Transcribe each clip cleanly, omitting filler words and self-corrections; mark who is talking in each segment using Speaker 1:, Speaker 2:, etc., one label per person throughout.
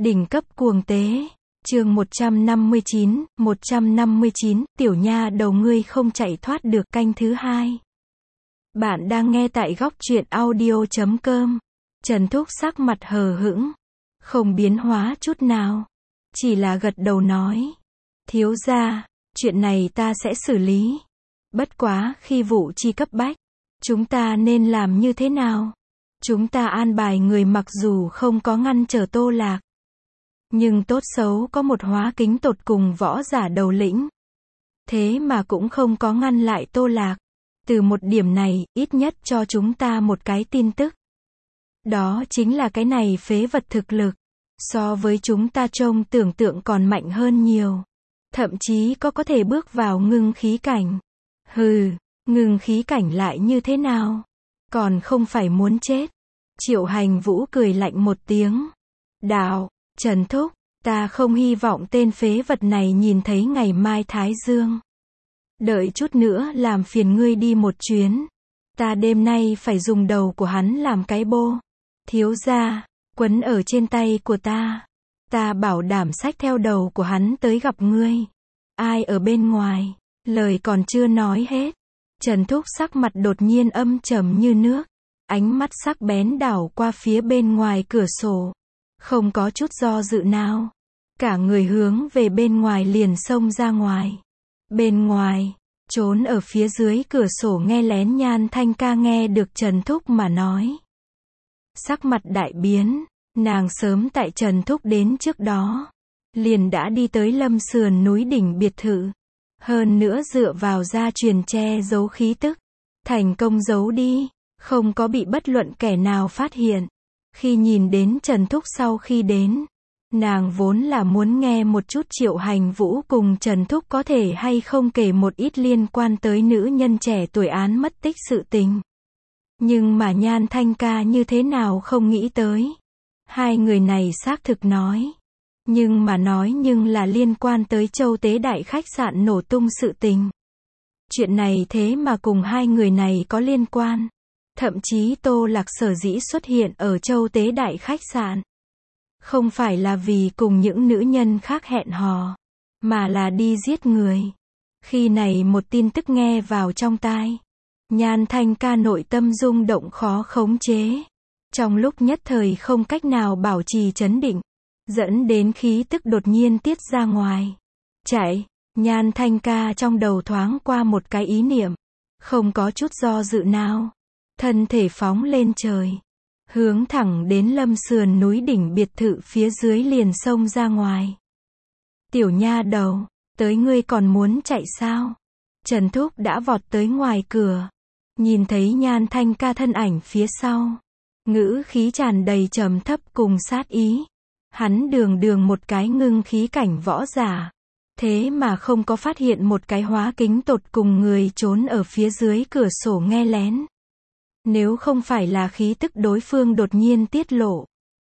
Speaker 1: Đỉnh cấp cuồng tế. Chương 159, tiểu nha đầu ngươi không chạy thoát được canh thứ 2. Bạn đang nghe tại góc truyện audio.com. Trần Thúc sắc mặt hờ hững, không biến hóa chút nào, chỉ là gật đầu nói: thiếu gia, chuyện này ta sẽ xử lý. Bất quá khi vụ chi cấp bách, chúng ta nên làm như thế nào? Chúng ta an bài người mặc dù không có ngăn trở Tô Lạc, nhưng tốt xấu có một hóa kính tột cùng võ giả đầu lĩnh. Thế mà cũng không có ngăn lại Tô Lạc. Từ một điểm này, ít nhất cho chúng ta một cái tin tức. Đó chính là cái này phế vật thực lực, so với chúng ta trông tưởng tượng còn mạnh hơn nhiều. Thậm chí có thể bước vào ngưng khí cảnh. Hừ, ngưng khí cảnh lại như thế nào? Còn không phải muốn chết. Triệu Hành Vũ cười lạnh một tiếng. Đạo, Trần Thúc, ta không hy vọng tên phế vật này nhìn thấy ngày mai Thái Dương. Đợi chút nữa làm phiền ngươi đi một chuyến. Ta đêm nay phải dùng đầu của hắn làm cái bô. Thiếu gia, quấn ở trên tay của ta. Ta bảo đảm xách theo đầu của hắn tới gặp ngươi. Ai ở bên ngoài? Lời còn chưa nói hết, Trần Thúc sắc mặt đột nhiên âm trầm như nước. Ánh mắt sắc bén đảo qua phía bên ngoài cửa sổ. Không có chút do dự nào. Cả người hướng về bên ngoài liền xông ra ngoài. Bên ngoài, trốn ở phía dưới cửa sổ nghe lén Nhan Thanh Ca nghe được Trần Thúc mà nói. Sắc mặt đại biến, nàng sớm tại Trần Thúc đến trước đó, liền đã đi tới Lâm sườn núi đỉnh biệt thự. Hơn nữa dựa vào gia truyền che giấu khí tức, thành công giấu đi, không có bị bất luận kẻ nào phát hiện. Khi nhìn đến Trần Thúc sau khi đến, nàng vốn là muốn nghe một chút Triệu Hành Vũ cùng Trần Thúc có thể hay không kể một ít liên quan tới nữ nhân trẻ tuổi án mất tích sự tình. Nhưng mà Nhan Thanh Ca như thế nào không nghĩ tới. Hai người này xác thực nói. Nhưng là liên quan tới Châu Tế Đại khách sạn nổ tung sự tình. Chuyện này thế mà cùng hai người này có liên quan. Thậm chí Tô Lạc sở dĩ xuất hiện ở Châu Tế Đại khách sạn, không phải là vì cùng những nữ nhân khác hẹn hò, mà là đi giết người. Khi này một tin tức nghe vào trong tai, Nhan Thanh Ca nội tâm rung động khó khống chế. Trong lúc nhất thời không cách nào bảo trì trấn định, dẫn đến khí tức đột nhiên tiết ra ngoài. Chạy, Nhan Thanh Ca trong đầu thoáng qua một cái ý niệm, không có chút do dự nào. Thân thể phóng lên trời, hướng thẳng đến Lâm sườn núi đỉnh biệt thự phía dưới liền xông ra ngoài. Tiểu nha đầu, tới ngươi còn muốn chạy sao? Trần Thúc đã vọt tới ngoài cửa, nhìn thấy Nhan Thanh Ca thân ảnh phía sau, ngữ khí tràn đầy trầm thấp cùng sát ý. Hắn đường một cái ngưng khí cảnh võ giả, thế mà không có phát hiện một cái hóa kính tột cùng người trốn ở phía dưới cửa sổ nghe lén. Nếu không phải là khí tức đối phương đột nhiên tiết lộ,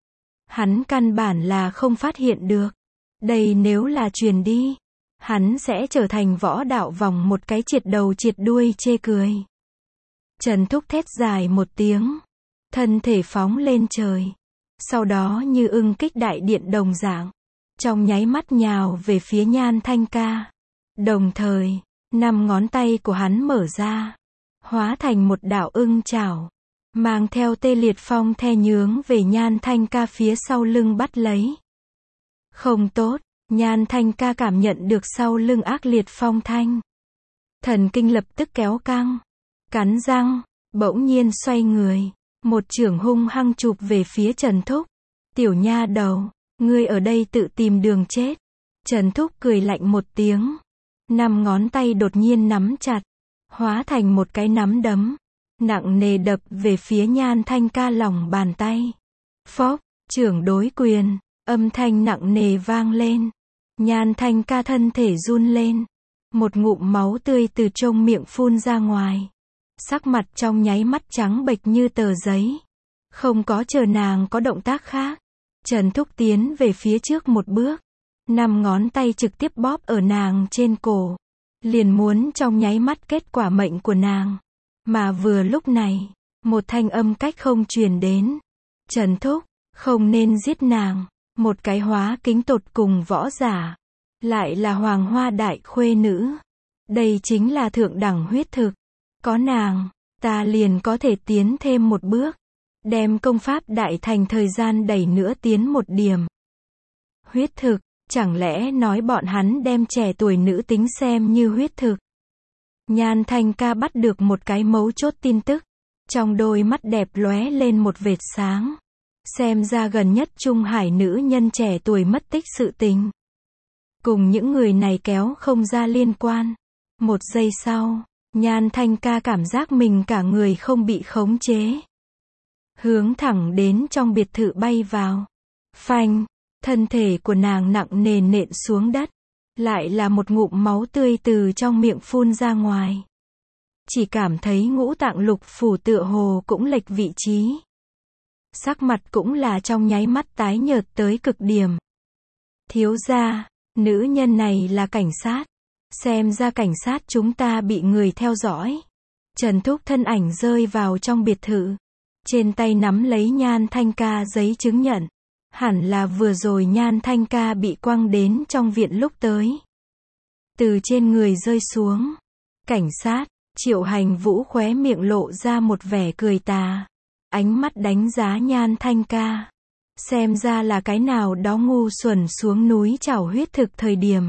Speaker 1: hắn căn bản là không phát hiện được. Đây nếu là truyền đi, hắn sẽ trở thành võ đạo vòng một cái triệt đầu triệt đuôi chê cười. Trần Thúc thét dài một tiếng, thân thể phóng lên trời, sau đó như ưng kích đại điện đồng dạng, trong nháy mắt nhào về phía Nhan Thanh Ca. Đồng thời, 5 ngón tay của hắn mở ra, hóa thành một đạo ưng chảo, mang theo tê liệt phong the nhướng về Nhan Thanh Ca phía sau lưng bắt lấy. Không tốt, Nhan Thanh Ca cảm nhận được sau lưng ác liệt phong thanh. Thần kinh lập tức kéo căng, cắn răng, bỗng nhiên xoay người, một chưởng hung hăng chụp về phía Trần Thúc. Tiểu nha đầu, ngươi ở đây tự tìm đường chết. Trần Thúc cười lạnh một tiếng, 5 ngón tay đột nhiên nắm chặt, hóa thành một cái nắm đấm, nặng nề đập về phía Nhan Thanh Ca lòng bàn tay. Phốc, chưởng đối quyền, âm thanh nặng nề vang lên. Nhan Thanh Ca thân thể run lên, một ngụm máu tươi từ trong miệng phun ra ngoài. Sắc mặt trong nháy mắt trắng bệch như tờ giấy. Không có chờ nàng có động tác khác, Trần Thúc tiến về phía trước một bước, 5 ngón tay trực tiếp bóp ở nàng trên cổ, liền muốn trong nháy mắt kết quả mệnh của nàng. Mà vừa lúc này, một thanh âm cách không truyền đến. Trần Thúc, không nên giết nàng. Một cái hóa kính tột cùng võ giả. Lại là hoàng hoa đại khuê nữ. Đây chính là thượng đẳng huyết thực. Có nàng, ta liền có thể tiến thêm một bước. Đem công pháp đại thành thời gian đẩy nữa tiến một điểm. Huyết thực, chẳng lẽ nói bọn hắn đem trẻ tuổi nữ tính xem như huyết thực? Nhan Thanh Ca bắt được một cái mấu chốt tin tức. Trong đôi mắt đẹp lóe lên một vệt sáng. Xem ra gần nhất Trung Hải nữ nhân trẻ tuổi mất tích sự tình. Cùng những người này kéo không ra liên quan. Một giây sau, Nhan Thanh Ca cảm giác mình cả người không bị khống chế. Hướng thẳng đến trong biệt thự bay vào. Phanh, thân thể của nàng nặng nề nện xuống đất. Lại là một ngụm máu tươi từ trong miệng phun ra ngoài. Chỉ cảm thấy ngũ tạng lục phủ tựa hồ cũng lệch vị trí. Sắc mặt cũng là trong nháy mắt tái nhợt tới cực điểm. Thiếu gia, nữ nhân này là cảnh sát. Xem ra cảnh sát chúng ta bị người theo dõi. Trần Thúc thân ảnh rơi vào trong biệt thự. Trên tay nắm lấy Nhan Thanh Ca giấy chứng nhận. Hẳn là vừa rồi Nhan Thanh Ca bị quăng đến trong viện lúc tới. Từ trên người rơi xuống. Cảnh sát, Triệu Hành Vũ khóe miệng lộ ra một vẻ cười tà. Ánh mắt đánh giá Nhan Thanh Ca. Xem ra là cái nào đó ngu xuẩn xuống núi chảo huyết thực thời điểm.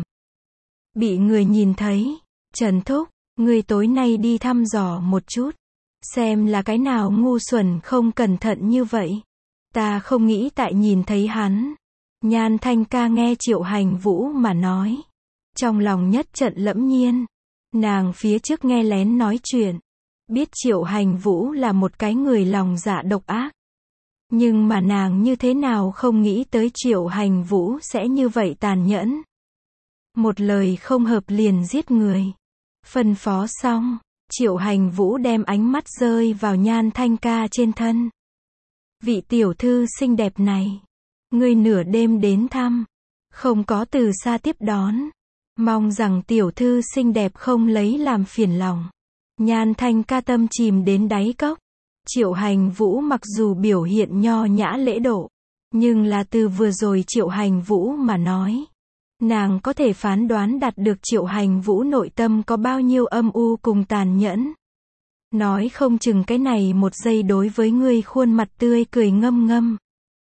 Speaker 1: Bị người nhìn thấy. Trần Thúc, người tối nay đi thăm dò một chút. Xem là cái nào ngu xuẩn không cẩn thận như vậy. Ta không nghĩ tại nhìn thấy hắn. Nhan Thanh Ca nghe Triệu Hành Vũ mà nói. Trong lòng nhất trận lẫm nhiên. Nàng phía trước nghe lén nói chuyện. Biết Triệu Hành Vũ là một cái người lòng dạ độc ác. Nhưng mà nàng như thế nào không nghĩ tới Triệu Hành Vũ sẽ như vậy tàn nhẫn. Một lời không hợp liền giết người. Phân phó xong, Triệu Hành Vũ đem ánh mắt rơi vào Nhan Thanh Ca trên thân. Vị tiểu thư xinh đẹp này. Ngươi nửa đêm đến thăm. Không có từ xa tiếp đón. Mong rằng tiểu thư xinh đẹp không lấy làm phiền lòng. Nhan Thanh Ca tâm chìm đến đáy cốc. Triệu Hành Vũ mặc dù biểu hiện nho nhã lễ độ. Nhưng là từ vừa rồi Triệu Hành Vũ mà nói. Nàng có thể phán đoán đạt được Triệu Hành Vũ nội tâm có bao nhiêu âm u cùng tàn nhẫn. Nói không chừng cái này một giây đối với ngươi khuôn mặt tươi cười ngâm ngâm.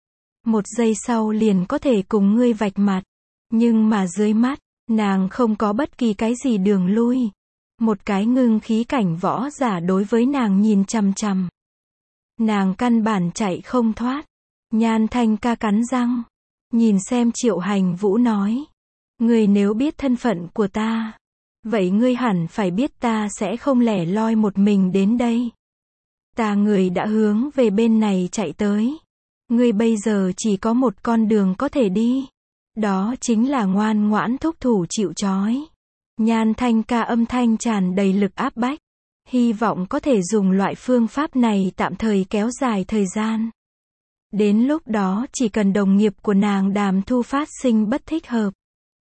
Speaker 1: Một giây sau liền có thể cùng ngươi vạch mặt. Nhưng mà dưới mắt, nàng không có bất kỳ cái gì đường lui. Một cái ngưng khí cảnh võ giả đối với nàng nhìn chằm chằm. Nàng căn bản chạy không thoát. Nhan Thanh Ca cắn răng. Nhìn xem Triệu Hành Vũ nói. Ngươi nếu biết thân phận của ta. Vậy ngươi hẳn phải biết ta sẽ không lẻ loi một mình đến đây. Ta người đã hướng về bên này chạy tới. Ngươi bây giờ chỉ có một con đường có thể đi. Đó chính là ngoan ngoãn thúc thủ chịu trói. Nhan Thanh Ca âm thanh tràn đầy lực áp bách. Hy vọng có thể dùng loại phương pháp này tạm thời kéo dài thời gian. Đến lúc đó chỉ cần đồng nghiệp của nàng Đàm Thu phát sinh bất thích hợp.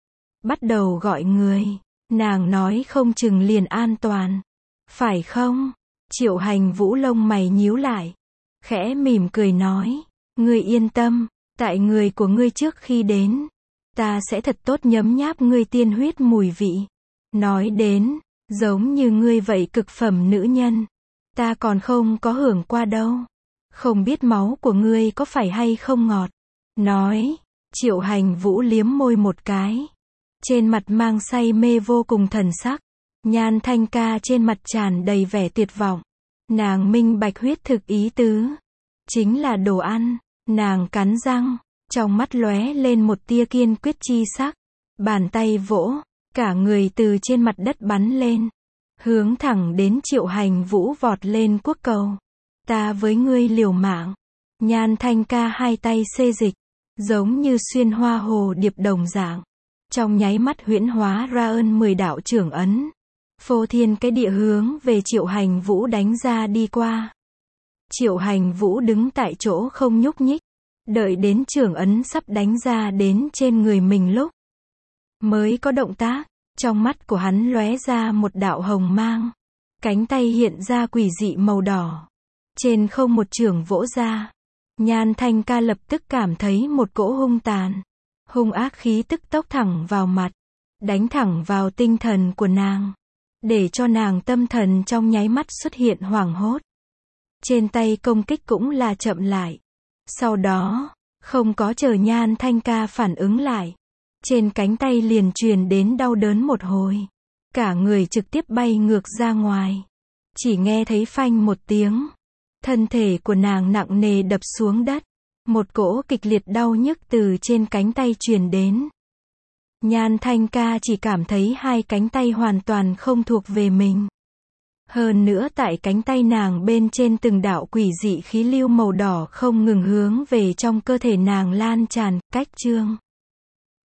Speaker 1: Bắt đầu gọi người. Nàng nói không chừng liền an toàn. Phải không? Triệu Hành Vũ lông mày nhíu lại. Khẽ mỉm cười nói. Ngươi yên tâm. Tại người của ngươi trước khi đến. Ta sẽ thật tốt nhấm nháp ngươi tiên huyết mùi vị. Nói đến. Giống như ngươi vậy cực phẩm nữ nhân. Ta còn không có hưởng qua đâu. Không biết máu của ngươi có phải hay không ngọt. Nói. Triệu Hành Vũ liếm môi một cái. Trên mặt mang say mê vô cùng thần sắc. Nhan Thanh Ca trên mặt tràn đầy vẻ tuyệt vọng. Nàng minh bạch huyết thực ý tứ. Chính là đồ ăn. Nàng cắn răng. Trong mắt lóe lên một tia kiên quyết chi sắc. Bàn tay vỗ. Cả người từ trên mặt đất bắn lên. Hướng thẳng đến Triệu Hành Vũ vọt lên quốc cầu. Ta với ngươi liều mạng. Nhan Thanh Ca hai tay xê dịch. Giống như xuyên hoa hồ điệp đồng dạng. Trong nháy mắt huyễn hóa ra 10 đạo trưởng ấn. Phô thiên cái địa hướng về Triệu Hành Vũ đánh ra đi qua. Triệu Hành Vũ đứng tại chỗ không nhúc nhích. Đợi đến trưởng ấn sắp đánh ra đến trên người mình lúc. Mới có động tác. Trong mắt của hắn lóe ra một đạo hồng mang. Cánh tay hiện ra quỷ dị màu đỏ. Trên không một chưởng vỗ ra. Nhan Thanh Ca lập tức cảm thấy một cỗ hung tàn, hung ác khí tức tốc thẳng vào mặt, đánh thẳng vào tinh thần của nàng, để cho nàng tâm thần trong nháy mắt xuất hiện hoảng hốt. Trên tay công kích cũng là chậm lại. Sau đó, không có chờ Nhan Thanh Ca phản ứng lại, trên cánh tay liền truyền đến đau đớn một hồi. Cả người trực tiếp bay ngược ra ngoài. Chỉ nghe thấy phanh một tiếng. Thân thể của nàng nặng nề đập xuống đất. Một cỗ kịch liệt đau nhức từ trên cánh tay truyền đến. Nhan Thanh Ca chỉ cảm thấy hai cánh tay hoàn toàn không thuộc về mình. Hơn nữa tại cánh tay nàng bên trên từng đạo quỷ dị khí lưu màu đỏ không ngừng hướng về trong cơ thể nàng lan tràn, cách chương.